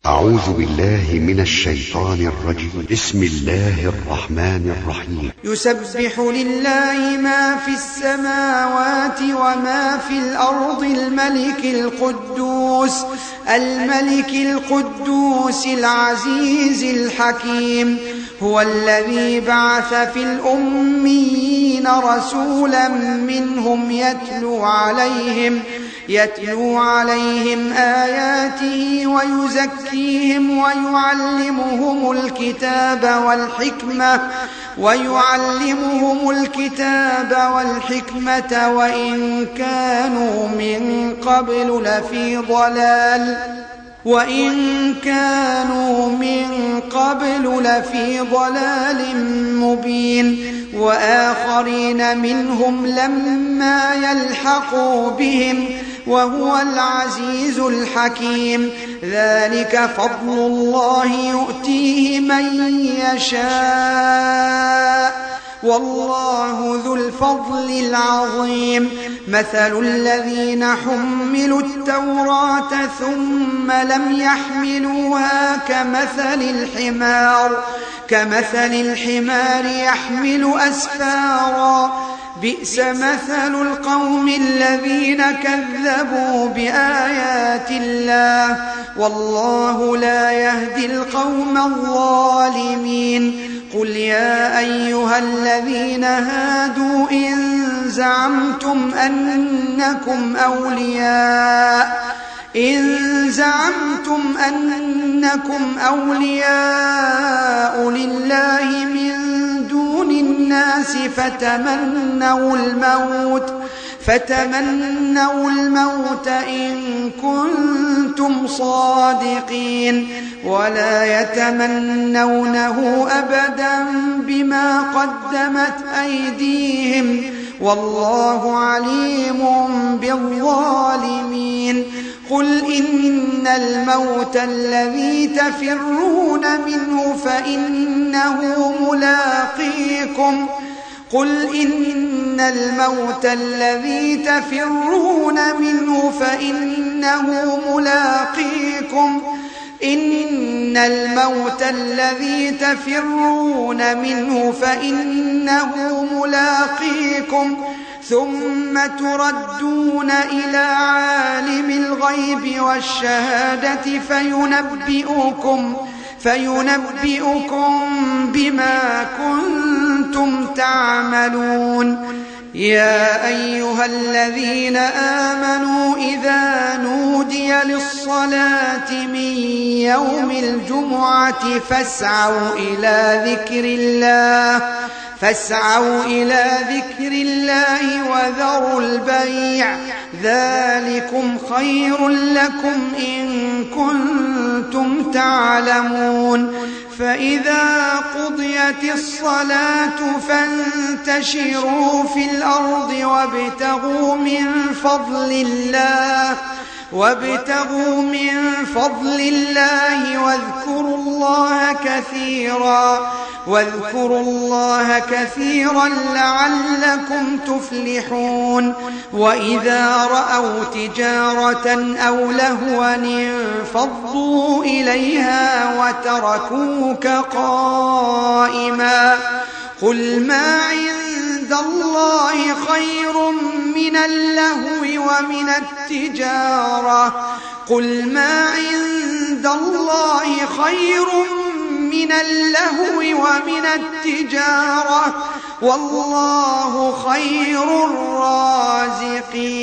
أعوذ بالله من الشيطان الرجيم. بسم الله الرحمن الرحيم. يسبح لله ما في السماوات وما في الأرض الملك القدوس العزيز الحكيم. هو الذي بعث في الأميين رسولا منهم يتلو عليهم آياته ويزكيهم ويعلمهم الكتاب والحكمة وإن كانوا من قبل لفي ضلال مبين. وآخرين منهم لما يلحقوا بهم وهو العزيز الحكيم. ذلك فضل الله يؤتيه من يشاء والله ذو الفضل العظيم. مثل الذين حملوا التوراة ثم لم يحملوها كمثل الحمار يحمل أسفارا. بئس مثل القوم الذين كذبوا بآيات الله والله لا يهدي القوم الظالمين. قل يا أيها الذين هادوا إن زعمتم أنكم أولياء لله من دون الناس فتمنوا الموت إن كنتم صادقين ولا يتمنونه أبدا بما قدمت أيديهم والله عليم بالظالمين. قل إن الموت الذي تفرون منه فإنه ملاقيكم ثم تردون إلى عالم الغيب والشهادة فينبئكم بما كنتم تعملون. يا أيها الذين آمنوا إذا نودي للصلاة من يوم الجمعة فاسعوا إلى ذكر الله وذروا البيع ذلكم خير لكم إن كنتم تعلمون. فإذا قضيت الصلاة فانتشروا في الأرض وابتغوا من فضل الله واذكروا الله كثيرا لعلكم تفلحون. وإذا رأوا تجارة أو لهوا انفضوا إليها وتركوك قائما. قل ما عند الله خير من اللهو ومن التجارة والله خير الرازقين.